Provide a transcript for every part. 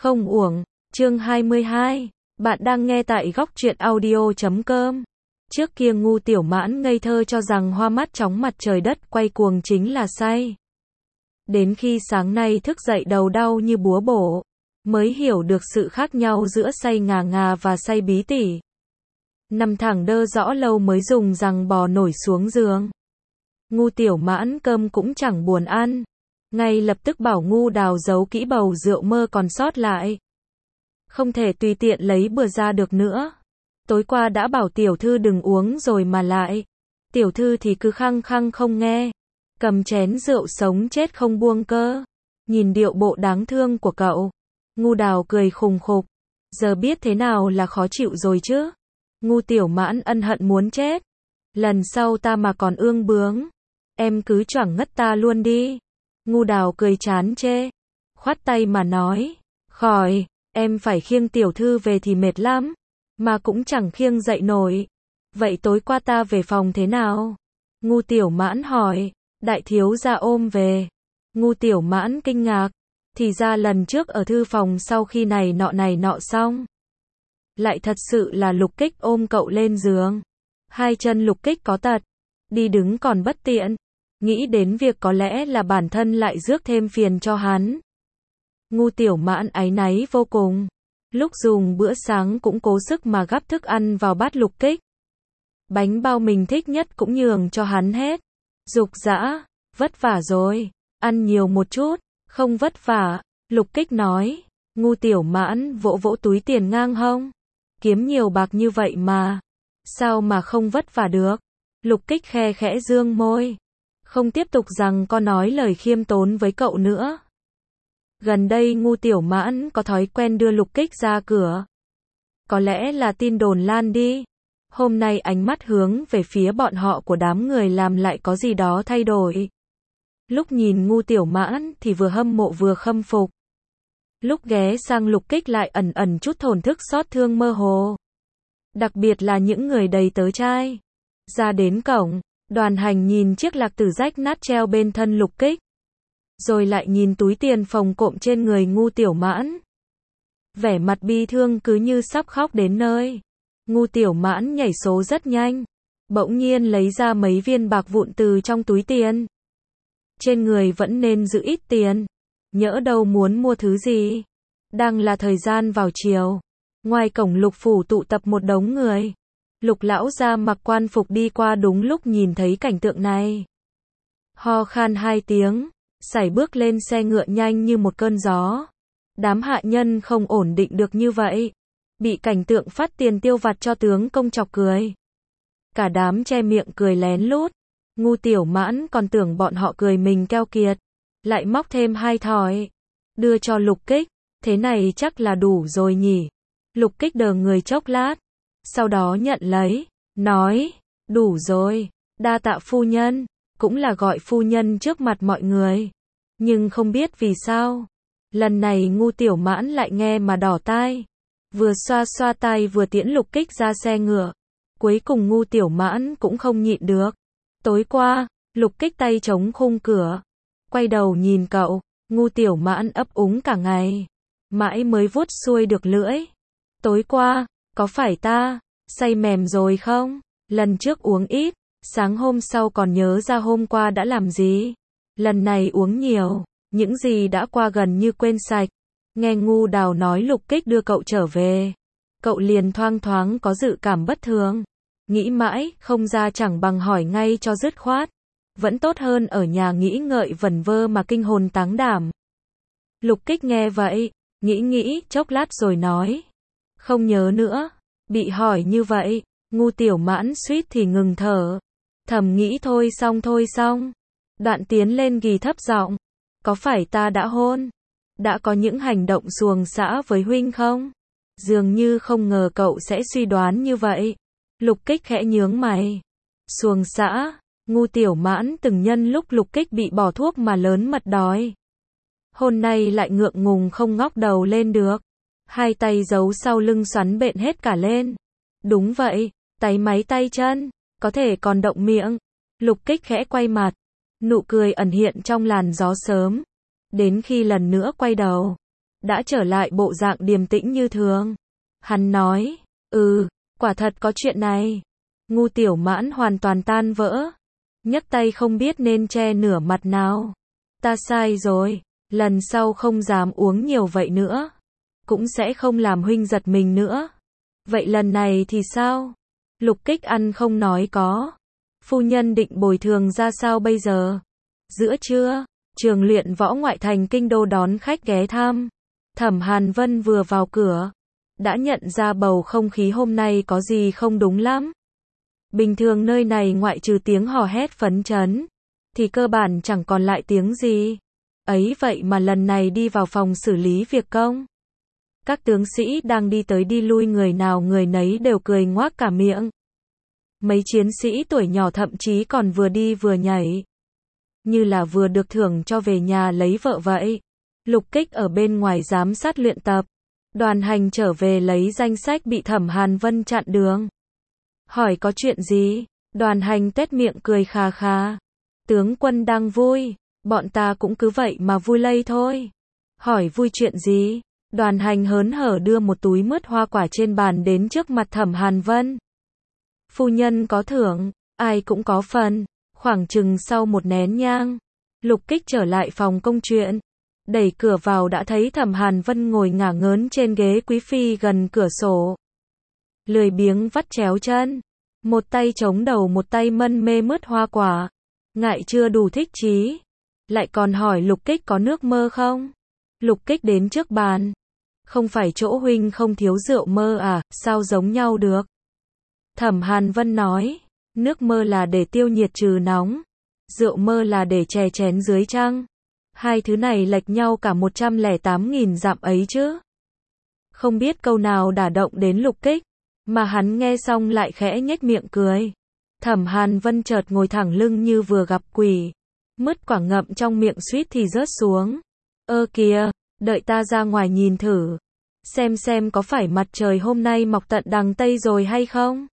Không uổng. Chương 22. Bạn đang nghe tại góc truyện audio.com. Trước kia Ngu Tiểu Mãn ngây thơ cho rằng hoa mắt chóng mặt trời đất quay cuồng chính là say. Đến khi sáng nay thức dậy đầu đau như búa bổ, mới hiểu được sự khác nhau giữa say ngà ngà và say bí tỉ. Nằm thẳng đơ rõ lâu mới dùng rằng bò nổi xuống giường. Ngu Tiểu Mãn cơm cũng chẳng buồn ăn, ngay lập tức bảo Ngu Đào giấu kỹ bầu rượu mơ còn sót lại. Không thể tùy tiện lấy bừa ra được nữa. Tối qua đã bảo tiểu thư đừng uống rồi mà lại. Tiểu thư thì cứ khăng khăng không nghe. Cầm chén rượu sống chết không buông cơ. Nhìn điệu bộ đáng thương của cậu, Ngu Đào cười khùng khục. Giờ biết thế nào là khó chịu rồi chứ. Ngu Tiểu Mãn ân hận muốn chết. Lần sau ta mà còn ương bướng, em cứ choảng ngất ta luôn đi. Ngu Đào cười chán chê, khoát tay mà nói, khỏi, em phải khiêng tiểu thư về thì mệt lắm, mà cũng chẳng khiêng dậy nổi. Vậy tối qua ta về phòng thế nào? Ngu Tiểu Mãn hỏi. Đại thiếu gia ôm về. Ngu Tiểu Mãn kinh ngạc, thì ra lần trước ở thư phòng sau khi này nọ xong, lại thật sự là Lục Kích ôm cậu lên giường. Hai chân Lục Kích có tật, đi đứng còn bất tiện. Nghĩ đến việc có lẽ là bản thân lại rước thêm phiền cho hắn, Ngu Tiểu Mãn áy náy vô cùng. Lúc dùng bữa sáng cũng cố sức mà gắp thức ăn vào bát Lục Kích. Bánh bao mình thích nhất cũng nhường cho hắn hết. Dục dã, vất vả rồi, ăn nhiều một chút. Không vất vả, Lục Kích nói. Ngu Tiểu Mãn vỗ vỗ túi tiền ngang hông. Kiếm nhiều bạc như vậy mà, sao mà không vất vả được? Lục Kích khe khẽ dương môi, không tiếp tục rằng có nói lời khiêm tốn với cậu nữa. Gần đây Ngu Tiểu Mãn có thói quen đưa Lục Kích ra cửa. Có lẽ là tin đồn lan đi. Hôm nay ánh mắt hướng về phía bọn họ của đám người làm lại có gì đó thay đổi. Lúc nhìn Ngu Tiểu Mãn thì vừa hâm mộ vừa khâm phục. Lúc ghé sang Lục Kích lại ẩn ẩn chút thổn thức xót thương mơ hồ. Đặc biệt là những người đầy tớ trai. Ra đến cổng, Đoàn Hành nhìn chiếc lạc tử rách nát treo bên thân Lục Kích, rồi lại nhìn túi tiền phồng cộm trên người Ngu Tiểu Mãn. Vẻ mặt bi thương cứ như sắp khóc đến nơi. Ngu Tiểu Mãn nhảy số rất nhanh, bỗng nhiên lấy ra mấy viên bạc vụn từ trong túi tiền. Trên người vẫn nên giữ ít tiền, nhỡ đâu muốn mua thứ gì. Đang là thời gian vào chiều, ngoài cổng Lục phủ tụ tập một đống người. Lục lão gia mặc quan phục đi qua đúng lúc nhìn thấy cảnh tượng này. Ho khan hai tiếng, sải bước lên xe ngựa nhanh như một cơn gió. Đám hạ nhân không ổn định được như vậy, bị cảnh tượng phát tiền tiêu vặt cho tướng công chọc cười. Cả đám che miệng cười lén lút. Ngu Tiểu Mãn còn tưởng bọn họ cười mình keo kiệt, lại móc thêm 2 thỏi, đưa cho Lục Kích. Thế này chắc là đủ rồi nhỉ? Lục Kích đờ người chốc lát, sau đó nhận lấy, nói, đủ rồi, đa tạ phu nhân. Cũng là gọi phu nhân trước mặt mọi người. Nhưng không biết vì sao, lần này Ngu Tiểu Mãn lại nghe mà đỏ tai. Vừa xoa xoa tay vừa tiễn Lục Kích ra xe ngựa. Cuối cùng Ngu Tiểu Mãn cũng không nhịn được. Tối qua, Lục Kích tay chống khung cửa, quay đầu nhìn cậu. Ngu Tiểu Mãn ấp úng cả ngày, mãi mới vuốt xuôi được lưỡi. Tối qua, có phải ta say mềm rồi không? Lần trước uống ít, sáng hôm sau còn nhớ ra hôm qua đã làm gì. Lần này uống nhiều, những gì đã qua gần như quên sạch. Nghe Ngu Đào nói Lục Kích đưa cậu trở về, cậu liền thoang thoáng có dự cảm bất thường. Nghĩ mãi, không ra chẳng bằng hỏi ngay cho dứt khoát. Vẫn tốt hơn ở nhà nghĩ ngợi vẩn vơ mà kinh hồn táng đảm. Lục Kích nghe vậy, nghĩ chốc lát rồi nói, không nhớ nữa. Bị hỏi như vậy, Ngu Tiểu Mãn suýt thì ngừng thở. Thầm nghĩ thôi xong. Đoạn tiến lên ghi thấp giọng, có phải ta đã hôn, đã có những hành động xuồng xã với huynh không? Dường như không ngờ cậu sẽ suy đoán như vậy. Lục Kích khẽ nhướng mày. Xuồng xã? Ngu Tiểu Mãn từng nhân lúc Lục Kích bị bỏ thuốc mà lớn mật đói. Hôm nay lại ngượng ngùng không ngóc đầu lên được. Hai tay giấu sau lưng xoắn bện hết cả lên. Đúng vậy, táy máy tay chân, có thể còn động miệng. Lục Kích khẽ quay mặt, nụ cười ẩn hiện trong làn gió sớm. Đến khi lần nữa quay đầu, đã trở lại bộ dạng điềm tĩnh như thường. Hắn nói, quả thật có chuyện này. Ngu Tiểu Mãn hoàn toàn tan vỡ. Nhấc tay không biết nên che nửa mặt nào. Ta sai rồi, lần sau không dám uống nhiều vậy nữa. Cũng sẽ không làm huynh giật mình nữa. Vậy lần này thì sao? Lục Kích ăn không nói có. Phu nhân định bồi thường ra sao bây giờ? Giữa trưa, trường luyện võ ngoại thành kinh đô đón khách ghé thăm. Thẩm Hàn Vân vừa vào cửa, đã nhận ra bầu không khí hôm nay có gì không đúng lắm. Bình thường nơi này ngoại trừ tiếng hò hét phấn chấn, thì cơ bản chẳng còn lại tiếng gì. Ấy vậy mà lần này đi vào phòng xử lý việc công. Các tướng sĩ đang đi tới đi lui người nào người nấy đều cười ngoác cả miệng. Mấy chiến sĩ tuổi nhỏ thậm chí còn vừa đi vừa nhảy. Như là vừa được thưởng cho về nhà lấy vợ vậy. Lục Kích ở bên ngoài giám sát luyện tập. Đoàn Hành trở về lấy danh sách bị Thẩm Hàn Vân chặn đường. Hỏi có chuyện gì? Đoàn Hành tuét miệng cười khà khà. Tướng quân đang vui, bọn ta cũng cứ vậy mà vui lây thôi. Hỏi vui chuyện gì? Đoàn Hành hớn hở đưa một túi mứt hoa quả trên bàn đến trước mặt Thẩm Hàn Vân. Phu nhân có thưởng, ai cũng có phần. Khoảng chừng sau một nén nhang, Lục Kích trở lại phòng công chuyện. Đẩy cửa vào đã thấy Thẩm Hàn Vân ngồi ngả ngớn trên ghế quý phi gần cửa sổ. Lười biếng vắt chéo chân. Một tay chống đầu một tay mân mê mứt hoa quả. Ngại chưa đủ thích chí. Lại còn hỏi Lục Kích có nước mơ không? Lục Kích đến trước bàn. Không phải chỗ huynh không thiếu rượu mơ à, sao giống nhau được? Thẩm Hàn Vân nói. Nước mơ là để tiêu nhiệt trừ nóng. Rượu mơ là để chè chén dưới trăng. Hai thứ này lệch nhau cả 108.000 dặm ấy chứ. Không biết câu nào đả động đến Lục Kích, mà hắn nghe xong lại khẽ nhếch miệng cười. Thẩm Hàn Vân chợt ngồi thẳng lưng như vừa gặp quỷ. Mứt quả ngậm trong miệng suýt thì rớt xuống. Ơ kìa, đợi ta ra ngoài nhìn thử. Xem có phải mặt trời hôm nay mọc tận đằng Tây rồi hay không?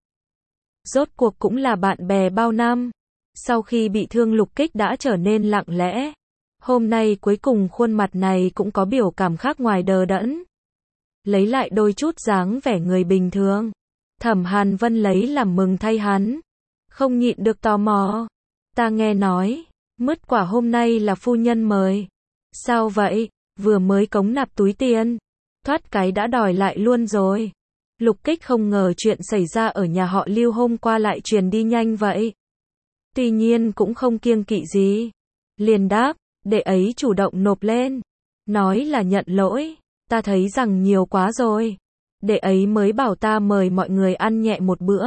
Rốt cuộc cũng là bạn bè bao năm. Sau khi bị thương Lục Kích đã trở nên lặng lẽ. Hôm nay cuối cùng khuôn mặt này cũng có biểu cảm khác ngoài đờ đẫn. Lấy lại đôi chút dáng vẻ người bình thường. Thẩm Hàn Vân lấy làm mừng thay hắn. Không nhịn được tò mò. Ta nghe nói, mứt quả hôm nay là phu nhân mời. Sao vậy? Vừa mới cống nạp túi tiền. Thoát cái đã đòi lại luôn rồi. Lục Kích không ngờ chuyện xảy ra ở nhà họ Lưu hôm qua lại truyền đi nhanh vậy. Tuy nhiên cũng không kiêng kỵ gì. Liền đáp, đệ ấy chủ động nộp lên. Nói là nhận lỗi, ta thấy rằng nhiều quá rồi. Đệ ấy mới bảo ta mời mọi người ăn nhẹ một bữa.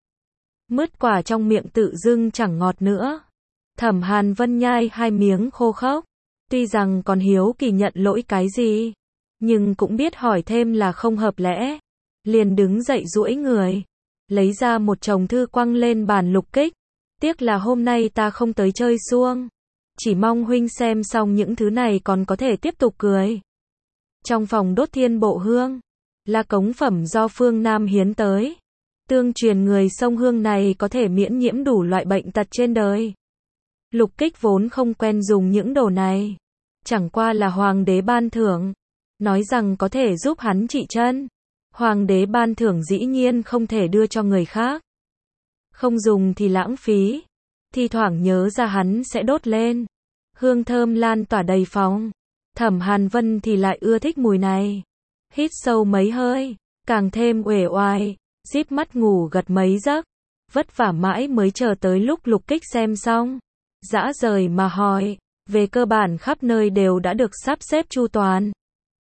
Mứt quả trong miệng tự dưng chẳng ngọt nữa. Thẩm Hàn Vân nhai hai miếng khô khốc. Tuy rằng còn hiếu kỳ nhận lỗi cái gì, nhưng cũng biết hỏi thêm là không hợp lẽ. Liền đứng dậy duỗi người, lấy ra một chồng thư quăng lên bàn Lục Kích. Tiếc là hôm nay ta không tới chơi xuông. Chỉ mong huynh xem xong những thứ này còn có thể tiếp tục cười. Trong phòng đốt thiên bộ hương, là cống phẩm do phương Nam hiến tới. Tương truyền người sông hương này có thể miễn nhiễm đủ loại bệnh tật trên đời. Lục Kích vốn không quen dùng những đồ này. Chẳng qua là hoàng đế ban thưởng. Nói rằng có thể giúp hắn trị chân. Hoàng đế ban thưởng dĩ nhiên không thể đưa cho người khác. Không dùng thì lãng phí. Thi thoảng nhớ ra hắn sẽ đốt lên. Hương thơm lan tỏa đầy phòng. Thẩm Hàn Vân thì lại ưa thích mùi này. Hít sâu mấy hơi, càng thêm uể oải, díp mắt ngủ gật mấy giấc. Vất vả mãi mới chờ tới lúc Lục Kích xem xong. Dã rời mà hỏi, về cơ bản khắp nơi đều đã được sắp xếp chu toàn.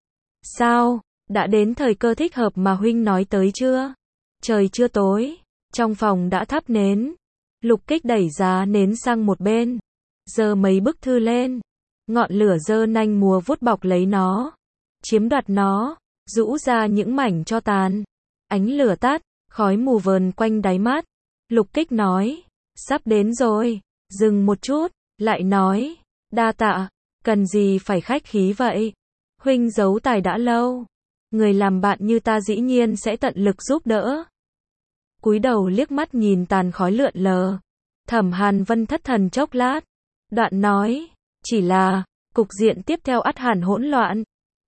Sao, đã đến thời cơ thích hợp mà huynh nói tới chưa? Trời chưa tối, trong phòng đã thắp nến. Lục Kích đẩy giá nến sang một bên, giơ mấy bức thư lên. Ngọn lửa giơ nanh múa vuốt bọc lấy nó, chiếm đoạt nó, rũ ra những mảnh tro tàn. Ánh lửa tắt, khói mù vờn quanh đáy mắt. Lục Kích nói, sắp đến rồi. Dừng một chút, lại nói, đa tạ, cần gì phải khách khí vậy? Huynh giấu tài đã lâu. Người làm bạn như ta dĩ nhiên sẽ tận lực giúp đỡ. Cúi đầu liếc mắt nhìn tàn khói lượn lờ. Thẩm Hàn Vân thất thần chốc lát. Đoạn nói, chỉ là, cục diện tiếp theo ắt hẳn hỗn loạn.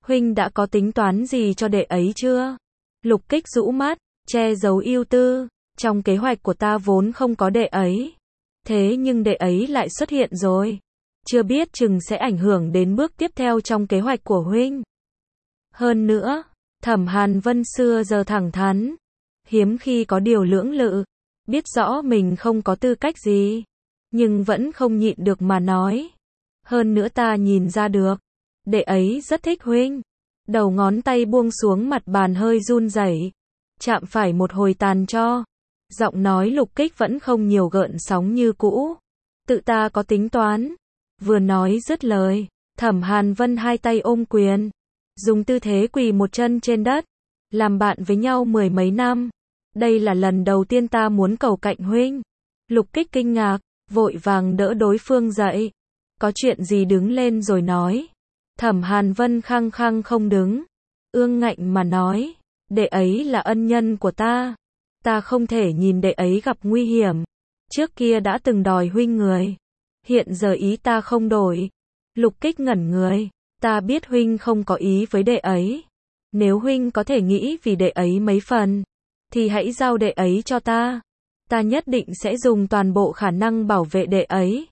Huynh đã có tính toán gì cho đệ ấy chưa? Lục Kích rũ mắt, che giấu ưu tư. Trong kế hoạch của ta vốn không có đệ ấy. Thế nhưng đệ ấy lại xuất hiện rồi. Chưa biết chừng sẽ ảnh hưởng đến bước tiếp theo trong kế hoạch của huynh. Hơn nữa, Thẩm Hàn Vân xưa giờ thẳng thắn, hiếm khi có điều lưỡng lự, biết rõ mình không có tư cách gì, nhưng vẫn không nhịn được mà nói. Hơn nữa ta nhìn ra được, đệ ấy rất thích huynh. Đầu ngón tay buông xuống mặt bàn hơi run rẩy, chạm phải một hồi tàn tro. Giọng nói Lục Kích vẫn không nhiều gợn sóng như cũ. Tự ta có tính toán. Vừa nói dứt lời, Thẩm Hàn Vân hai tay ôm quyền, dùng tư thế quỳ một chân trên đất. Làm bạn với nhau mười mấy năm, đây là lần đầu tiên ta muốn cầu cạnh huynh. Lục Kích kinh ngạc, vội vàng đỡ đối phương dậy. Có chuyện gì đứng lên rồi nói. Thẩm Hàn Vân khăng khăng không đứng, ương ngạnh mà nói, đệ ấy là ân nhân của ta. Ta không thể nhìn đệ ấy gặp nguy hiểm. Trước kia đã từng đòi huynh người, hiện giờ ý ta không đổi. Lục Kích ngẩn người, ta biết huynh không có ý với đệ ấy. Nếu huynh có thể nghĩ vì đệ ấy mấy phần, thì hãy giao đệ ấy cho ta. Ta nhất định sẽ dùng toàn bộ khả năng bảo vệ đệ ấy.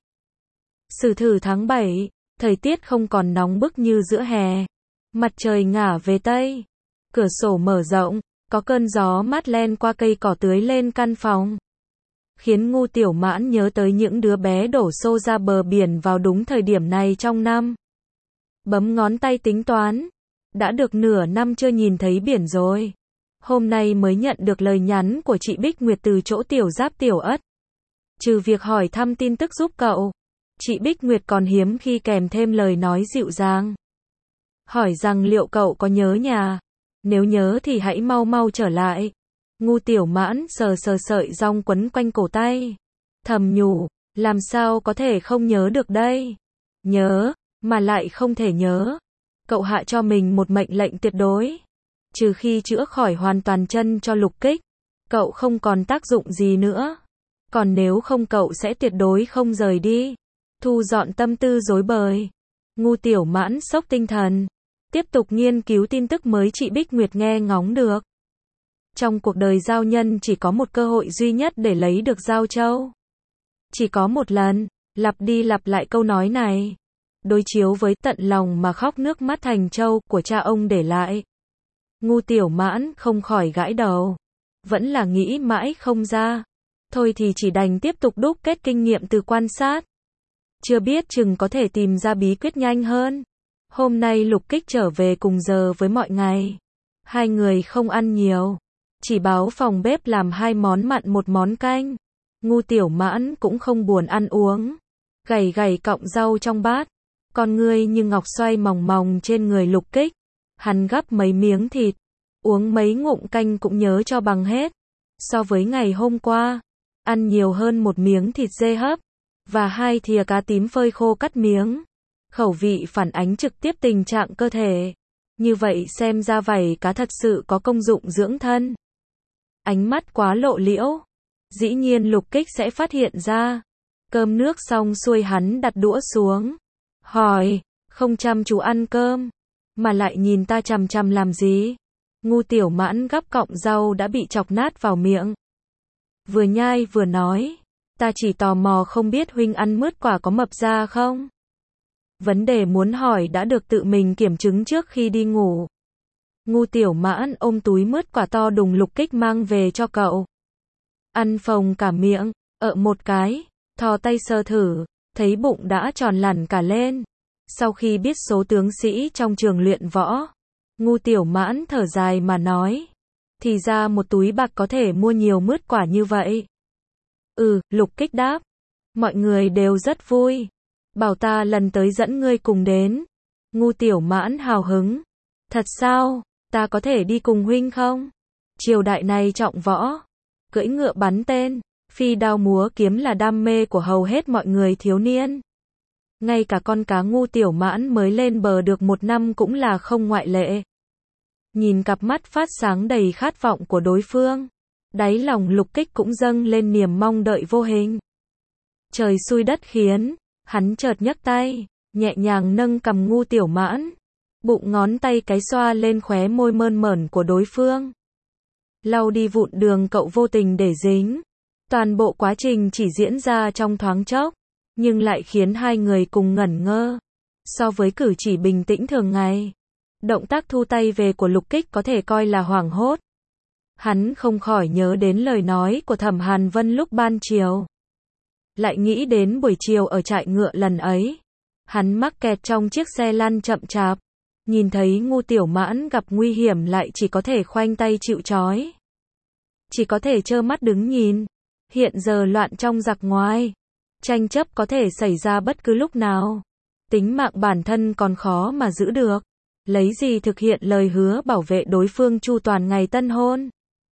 Sử thử tháng 7, thời tiết không còn nóng bức như giữa hè. Mặt trời ngả về Tây. Cửa sổ mở rộng, có cơn gió mát len qua cây cỏ tưới lên căn phòng. Khiến Ngu Tiểu Mãn nhớ tới những đứa bé đổ xô ra bờ biển vào đúng thời điểm này trong năm. Bấm ngón tay tính toán. Đã được nửa năm chưa nhìn thấy biển rồi. Hôm nay mới nhận được lời nhắn của chị Bích Nguyệt từ chỗ Tiểu Giáp Tiểu Ất. Trừ việc hỏi thăm tin tức giúp cậu, chị Bích Nguyệt còn hiếm khi kèm thêm lời nói dịu dàng. Hỏi rằng liệu cậu có nhớ nhà? Nếu nhớ thì hãy mau mau trở lại. Ngu Tiểu Mãn sờ sờ sợi rong quấn quanh cổ tay. Thầm nhủ, làm sao có thể không nhớ được đây? Nhớ, mà lại không thể nhớ. Cậu hạ cho mình một mệnh lệnh tuyệt đối. Trừ khi chữa khỏi hoàn toàn chân cho Lục Kích, cậu không còn tác dụng gì nữa. Còn nếu không cậu sẽ tuyệt đối không rời đi. Thu dọn tâm tư rối bời. Ngu Tiểu Mãn sốc tinh thần, tiếp tục nghiên cứu tin tức mới chị Bích Nguyệt nghe ngóng được. Trong cuộc đời giao nhân chỉ có một cơ hội duy nhất để lấy được giao châu. Chỉ có một lần, lặp đi lặp lại câu nói này. Đối chiếu với tận lòng mà khóc nước mắt thành trâu của cha ông để lại. Ngu Tiểu Mãn không khỏi gãi đầu. Vẫn là nghĩ mãi không ra. Thôi thì chỉ đành tiếp tục đúc kết kinh nghiệm từ quan sát. Chưa biết chừng có thể tìm ra bí quyết nhanh hơn. Hôm nay Lục Kích trở về cùng giờ với mọi ngày. Hai người không ăn nhiều. Chỉ báo phòng bếp làm 2 món mặn 1 món canh. Ngu Tiểu Mãn cũng không buồn ăn uống. Gảy gảy cọng rau trong bát. Con ngươi như ngọc xoay mòng mòng trên người Lục Kích. Hắn gắp mấy miếng thịt, uống mấy ngụm canh cũng nhớ cho bằng hết. So với ngày hôm qua, ăn nhiều hơn 1 miếng thịt dê hấp, và 2 thìa cá tím phơi khô cắt miếng. Khẩu vị phản ánh trực tiếp tình trạng cơ thể. Như vậy xem ra vảy cá thật sự có công dụng dưỡng thân. Ánh mắt quá lộ liễu. Dĩ nhiên Lục Kích sẽ phát hiện ra. Cơm nước xong xuôi hắn đặt đũa xuống. Hỏi, không chăm chú ăn cơm, mà lại nhìn ta chằm chằm làm gì? Ngu Tiểu Mãn gắp cọng rau đã bị chọc nát vào miệng. Vừa nhai vừa nói, ta chỉ tò mò không biết huynh ăn mướt quả có mập ra không? Vấn đề muốn hỏi đã được tự mình kiểm chứng trước khi đi ngủ. Ngu Tiểu Mãn ôm túi mướt quả to đùng Lục Kích mang về cho cậu. Ăn phồng cả miệng, một cái, thò tay sờ thử, thấy bụng đã tròn lẳn cả lên. Sau khi biết số tướng sĩ trong trường luyện võ, Ngu Tiểu Mãn thở dài mà nói. Thì ra một túi bạc có thể mua nhiều mướt quả như vậy. Lục Kích đáp. Mọi người đều rất vui. Bảo ta lần tới dẫn ngươi cùng đến. Ngu Tiểu Mãn hào hứng. Thật sao? Ta có thể đi cùng huynh không? Triều đại này trọng võ. Cưỡi ngựa bắn tên, phi đao múa kiếm là đam mê của hầu hết mọi người thiếu niên. Ngay cả con cá Ngu Tiểu Mãn mới lên bờ được 1 năm cũng là không ngoại lệ. Nhìn cặp mắt phát sáng đầy khát vọng của đối phương, đáy lòng Lục Kích cũng dâng lên niềm mong đợi vô hình. Trời xui đất khiến, hắn chợt nhấc tay, nhẹ nhàng nâng cằm Ngu Tiểu Mãn. bụng ngón tay cái xoa lên khóe môi mơn mởn của đối phương. Lau đi vụn đường cậu vô tình để dính. Toàn bộ quá trình chỉ diễn ra trong thoáng chốc, nhưng lại khiến hai người cùng ngẩn ngơ. So với cử chỉ bình tĩnh thường ngày, động tác thu tay về của Lục Kích có thể coi là hoảng hốt. Hắn không khỏi nhớ đến lời nói của Thẩm Hàn Vân lúc ban chiều. Lại nghĩ đến buổi chiều ở trại ngựa lần ấy. Hắn mắc kẹt trong chiếc xe lăn chậm chạp. Nhìn thấy Ngu Tiểu Mãn gặp nguy hiểm lại chỉ có thể khoanh tay chịu trói. Chỉ có thể trơ mắt đứng nhìn. Hiện giờ loạn trong giặc ngoài. Tranh chấp có thể xảy ra bất cứ lúc nào. Tính mạng bản thân còn khó mà giữ được. Lấy gì thực hiện lời hứa bảo vệ đối phương chu toàn ngày tân hôn.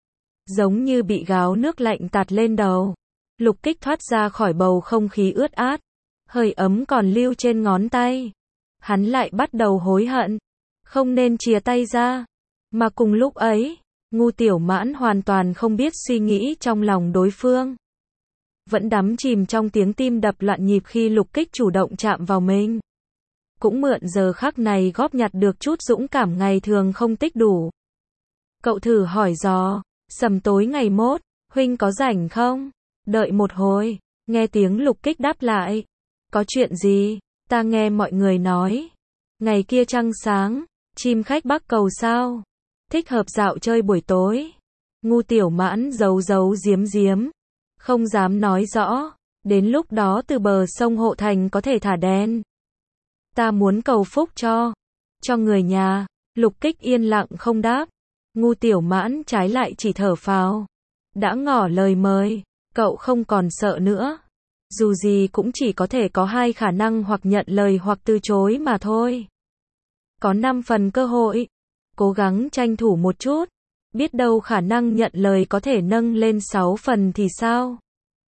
Giống như bị gáo nước lạnh tạt lên đầu. Lục Kích thoát ra khỏi bầu không khí ướt át. Hơi ấm còn lưu trên ngón tay. Hắn lại bắt đầu hối hận. Không nên chìa tay ra. Mà cùng lúc ấy, Ngu Tiểu Mãn hoàn toàn không biết suy nghĩ trong lòng đối phương. Vẫn đắm chìm trong tiếng tim đập loạn nhịp khi Lục Kích chủ động chạm vào mình. Cũng mượn giờ khắc này góp nhặt được chút dũng cảm ngày thường không tích đủ. Cậu thử hỏi dò, sầm tối ngày mốt, huynh có rảnh không? Đợi một hồi, nghe tiếng Lục Kích đáp lại. Có chuyện gì? Ta nghe mọi người nói. Ngày kia trăng sáng, chim khách bắc cầu sao? Thích hợp dạo chơi buổi tối. Ngu Tiểu Mãn giấu giấu giếm giếm. Không dám nói rõ. Đến lúc đó từ bờ sông Hộ Thành có thể thả đèn. Ta muốn cầu phúc cho người nhà. Lục Kích yên lặng không đáp. Ngu Tiểu Mãn trái lại chỉ thở phào. Đã ngỏ lời mời, cậu không còn sợ nữa. Dù gì cũng chỉ có thể có hai khả năng, hoặc nhận lời hoặc từ chối mà thôi. Có 5 phần cơ hội. Cố gắng tranh thủ một chút. Biết đâu khả năng nhận lời có thể nâng lên 6 phần thì sao?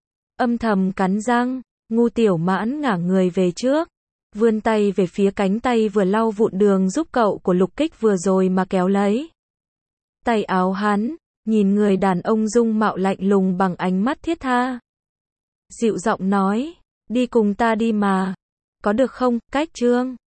Âm thầm cắn răng, Ngu Tiểu Mãn ngả người về trước. Vươn tay về phía cánh tay vừa lau vụn đường giúp cậu của Lục Kích vừa rồi mà kéo lấy. Tay áo hắn, nhìn người đàn ông dung mạo lạnh lùng bằng ánh mắt thiết tha. Dịu giọng nói, đi cùng ta đi mà. Có được không, Cách Trương?